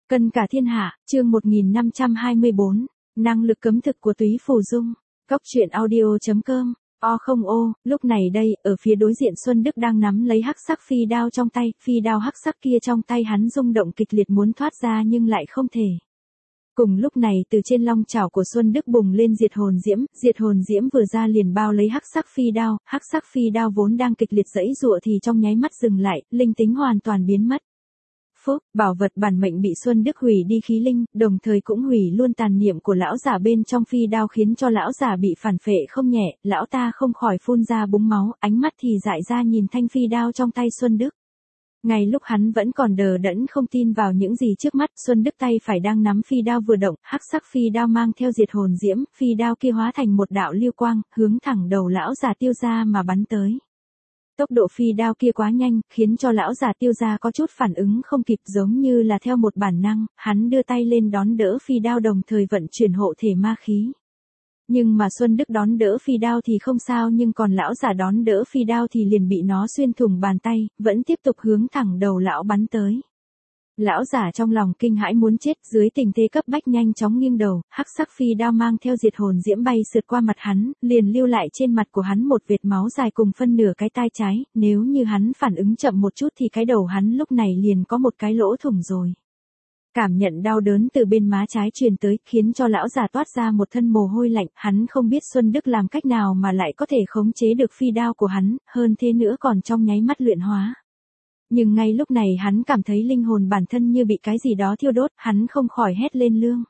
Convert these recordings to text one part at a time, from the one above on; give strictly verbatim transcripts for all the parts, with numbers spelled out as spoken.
Cân cả thiên hạ, chương một nghìn năm trăm hai mươi bốn, năng lực cấm thực của Túy Phù Dung. Cốc truyện audio.com. O không ô, lúc này đây, ở phía đối diện Xuân Đức đang nắm lấy hắc sắc phi đao trong tay, phi đao hắc sắc kia trong tay hắn rung động kịch liệt muốn thoát ra nhưng lại không thể. Cùng lúc này từ trên long chảo của Xuân Đức bùng lên diệt hồn diễm, diệt hồn diễm vừa ra liền bao lấy hắc sắc phi đao, hắc sắc phi đao vốn đang kịch liệt giãy giụa thì trong nháy mắt dừng lại, linh tính hoàn toàn biến mất. Phúc, bảo vật bản mệnh bị Xuân Đức hủy đi khí linh, đồng thời cũng hủy luôn tàn niệm của lão giả bên trong phi đao khiến cho lão giả bị phản phệ không nhẹ, lão ta không khỏi phun ra búng máu, ánh mắt thì dại ra nhìn thanh phi đao trong tay Xuân Đức. Ngay lúc hắn vẫn còn đờ đẫn không tin vào những gì trước mắt, Xuân Đức tay phải đang nắm phi đao vừa động, hắc sắc phi đao mang theo diệt hồn diễm, phi đao kia hóa thành một đạo lưu quang, hướng thẳng đầu lão giả Tiêu gia mà bắn tới. Tốc độ phi đao kia quá nhanh, khiến cho lão già Tiêu gia có chút phản ứng không kịp, giống như là theo một bản năng, hắn đưa tay lên đón đỡ phi đao đồng thời vận chuyển hộ thể ma khí. Nhưng mà Xuân Đức đón đỡ phi đao thì không sao, nhưng còn lão già đón đỡ phi đao thì liền bị nó xuyên thủng bàn tay, vẫn tiếp tục hướng thẳng đầu lão bắn tới. Lão giả trong lòng kinh hãi muốn chết, dưới tình thế cấp bách nhanh chóng nghiêng đầu, hắc sắc phi đao mang theo diệt hồn diễm bay sượt qua mặt hắn, liền lưu lại trên mặt của hắn một vệt máu dài cùng phân nửa cái tai trái, nếu như hắn phản ứng chậm một chút thì cái đầu hắn lúc này liền có một cái lỗ thủng rồi. Cảm nhận đau đớn từ bên má trái truyền tới, khiến cho lão già toát ra một thân mồ hôi lạnh, hắn không biết Xuân Đức làm cách nào mà lại có thể khống chế được phi đao của hắn, hơn thế nữa còn trong nháy mắt luyện hóa. Nhưng ngay lúc này hắn cảm thấy linh hồn bản thân như bị cái gì đó thiêu đốt, hắn không khỏi hét lên lương.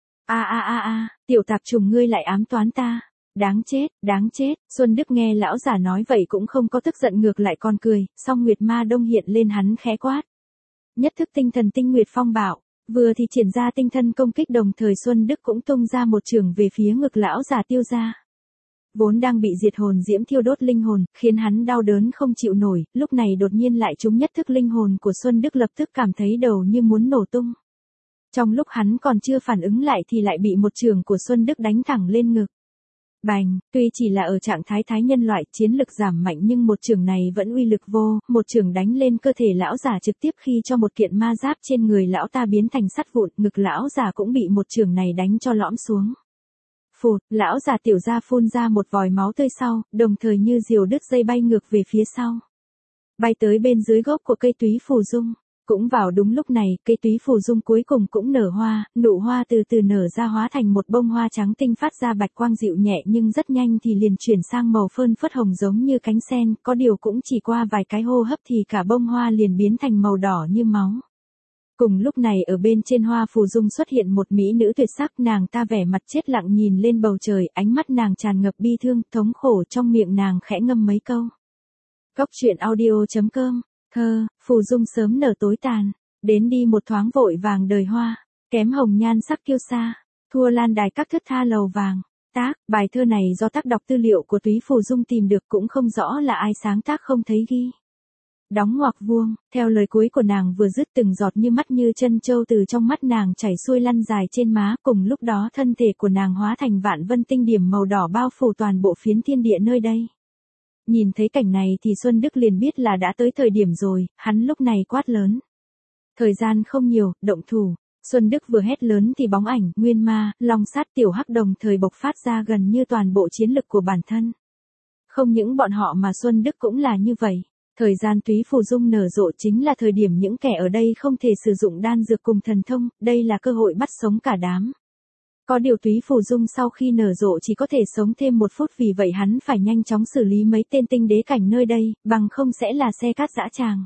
A a a a, tiểu tạp trùng ngươi lại ám toán ta. Đáng chết, đáng chết. Xuân Đức nghe lão giả nói vậy cũng không có tức giận, ngược lại còn cười, song Nguyệt Ma Đông hiện lên, hắn khẽ quát. Nhất thức tinh thần tinh Nguyệt Phong Bạo, vừa thì triển ra tinh thần công kích, đồng thời Xuân Đức cũng tung ra một chưởng về phía ngực lão già Tiêu gia. Vốn đang bị diệt hồn diễm thiêu đốt linh hồn, khiến hắn đau đớn không chịu nổi, lúc này đột nhiên lại trúng nhất thức linh hồn của Xuân Đức, lập tức cảm thấy đầu như muốn nổ tung. Trong lúc hắn còn chưa phản ứng lại thì lại bị một chưởng của Xuân Đức đánh thẳng lên ngực. Bành, tuy chỉ là ở trạng thái thái nhân loại, chiến lực giảm mạnh nhưng một chưởng này vẫn uy lực vô, một chưởng đánh lên cơ thể lão giả trực tiếp khi cho một kiện ma giáp trên người lão ta biến thành sắt vụn, ngực lão giả cũng bị một chưởng này đánh cho lõm xuống. Phụt, lão già Tiểu gia phun ra một vòi máu tươi sau, đồng thời như diều đứt dây bay ngược về phía sau. Bay tới bên dưới gốc của cây Túy Phù Dung. Cũng vào đúng lúc này, cây Túy Phù Dung cuối cùng cũng nở hoa, nụ hoa từ từ nở ra hóa thành một bông hoa trắng tinh phát ra bạch quang dịu nhẹ, nhưng rất nhanh thì liền chuyển sang màu phơn phớt hồng giống như cánh sen, có điều cũng chỉ qua vài cái hô hấp thì cả bông hoa liền biến thành màu đỏ như máu. Cùng lúc này ở bên trên hoa phù dung xuất hiện một mỹ nữ tuyệt sắc, nàng ta vẻ mặt chết lặng nhìn lên bầu trời, ánh mắt nàng tràn ngập bi thương, thống khổ, trong miệng nàng khẽ ngâm mấy câu. Cốc truyện audio.com, thơ, phù dung sớm nở tối tàn, đến đi một thoáng vội vàng đời hoa, kém hồng nhan sắc kiêu sa, thua lan đài các thướt tha lầu vàng. Tác, bài thơ này do tác đọc tư liệu của Túy Phù Dung tìm được, cũng không rõ là ai sáng tác không thấy ghi. Đóng ngoặc vuông, theo lời cuối của nàng vừa dứt, từng giọt như mắt như chân châu từ trong mắt nàng chảy xuôi lăn dài trên má, cùng lúc đó thân thể của nàng hóa thành vạn vân tinh điểm màu đỏ bao phủ toàn bộ phiến thiên địa nơi đây. Nhìn thấy cảnh này thì Xuân Đức liền biết là đã tới thời điểm rồi, hắn lúc này quát lớn. Thời gian không nhiều, động thủ. Xuân Đức vừa hét lớn thì bóng ảnh, nguyên ma, long sát, tiểu hắc đồng thời bộc phát ra gần như toàn bộ chiến lực của bản thân. Không những bọn họ mà Xuân Đức cũng là như vậy. Thời gian Túy Phù Dung nở rộ chính là thời điểm những kẻ ở đây không thể sử dụng đan dược cùng thần thông, đây là cơ hội bắt sống cả đám. Có điều Túy Phù Dung sau khi nở rộ chỉ có thể sống thêm một phút, vì vậy hắn phải nhanh chóng xử lý mấy tên tinh đế cảnh nơi đây, bằng không sẽ là xe cát dã tràng.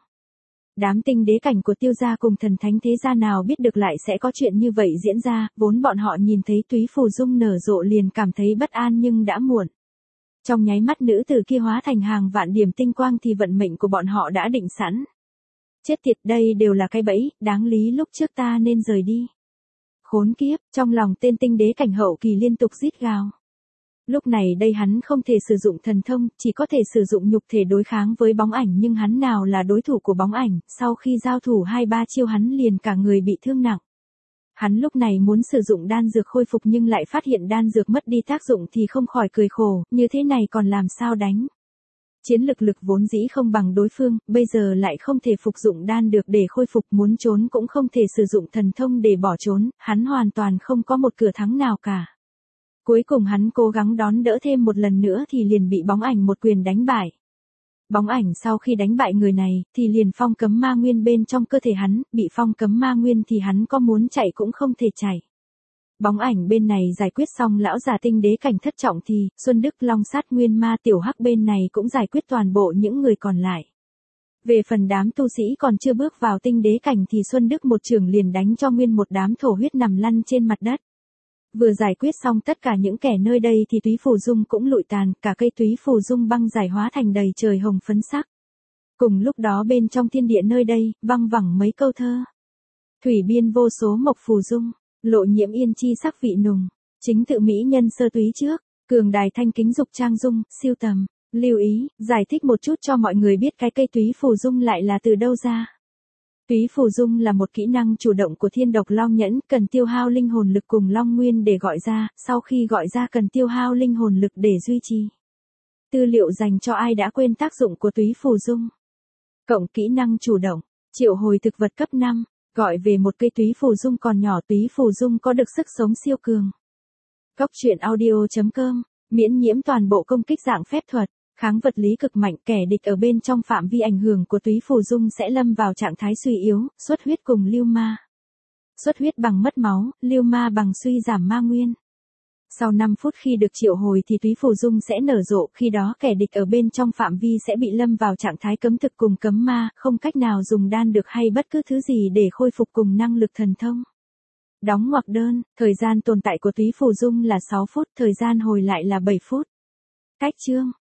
Đám tinh đế cảnh của Tiêu gia cùng thần thánh thế gia nào biết được lại sẽ có chuyện như vậy diễn ra, vốn bọn họ nhìn thấy Túy Phù Dung nở rộ liền cảm thấy bất an nhưng đã muộn. Trong nháy mắt nữ tử kia hóa thành hàng vạn điểm tinh quang thì vận mệnh của bọn họ đã định sẵn. Chết tiệt, đây đều là cái bẫy, đáng lý lúc trước ta nên rời đi. Khốn kiếp, trong lòng tên tinh đế cảnh hậu kỳ liên tục rít gào. Lúc này đây hắn không thể sử dụng thần thông, chỉ có thể sử dụng nhục thể đối kháng với bóng ảnh, nhưng hắn nào là đối thủ của bóng ảnh, sau khi giao thủ hai ba chiêu hắn liền cả người bị thương nặng. Hắn lúc này muốn sử dụng đan dược khôi phục nhưng lại phát hiện đan dược mất đi tác dụng thì không khỏi cười khổ, như thế này còn làm sao đánh. Chiến lực lực vốn dĩ không bằng đối phương, bây giờ lại không thể phục dụng đan được để khôi phục, muốn trốn cũng không thể sử dụng thần thông để bỏ trốn, hắn hoàn toàn không có một cửa thắng nào cả. Cuối cùng hắn cố gắng đón đỡ thêm một lần nữa thì liền bị bóng ảnh một quyền đánh bại. Bóng ảnh sau khi đánh bại người này, thì liền phong cấm ma nguyên bên trong cơ thể hắn, bị phong cấm ma nguyên thì hắn có muốn chạy cũng không thể chạy. Bóng ảnh bên này giải quyết xong lão già tinh đế cảnh thất trọng thì, Xuân Đức Long sát nguyên ma tiểu hắc bên này cũng giải quyết toàn bộ những người còn lại. Về phần đám tu sĩ còn chưa bước vào tinh đế cảnh thì Xuân Đức một trường liền đánh cho nguyên một đám thổ huyết nằm lăn trên mặt đất. Vừa giải quyết xong tất cả những kẻ nơi đây thì túy phù dung cũng lụi tàn, cả cây túy phù dung băng giải hóa thành đầy trời hồng phấn sắc. Cùng lúc đó bên trong thiên địa nơi đây, văng vẳng mấy câu thơ. Thủy biên vô số mộc phù dung, lộ nhiễm yên chi sắc vị nùng, chính tự mỹ nhân sơ túy trước, cường đài thanh kính dục trang dung, siêu tầm, lưu ý, giải thích một chút cho mọi người biết cái cây túy phù dung lại là từ đâu ra. Túy phù dung là một kỹ năng chủ động của thiên độc long nhẫn, cần tiêu hao linh hồn lực cùng long nguyên để gọi ra, sau khi gọi ra cần tiêu hao linh hồn lực để duy trì. Tư liệu dành cho ai đã quên tác dụng của túy phù dung. Cộng kỹ năng chủ động, triệu hồi thực vật cấp năm, gọi về một cây túy phù dung còn nhỏ. Túy phù dung có được sức sống siêu cường. Cốc truyện audio chấm com, miễn nhiễm toàn bộ công kích dạng phép thuật. Kháng vật lý cực mạnh, kẻ địch ở bên trong phạm vi ảnh hưởng của túy phù dung sẽ lâm vào trạng thái suy yếu, xuất huyết cùng lưu ma. Xuất huyết bằng mất máu, lưu ma bằng suy giảm ma nguyên. Sau năm phút khi được triệu hồi thì túy phù dung sẽ nở rộ, khi đó kẻ địch ở bên trong phạm vi sẽ bị lâm vào trạng thái cấm thực cùng cấm ma, không cách nào dùng đan được hay bất cứ thứ gì để khôi phục cùng năng lực thần thông. Đóng ngoặc đơn, thời gian tồn tại của túy phù dung là sáu phút, thời gian hồi lại là bảy phút. Cách chương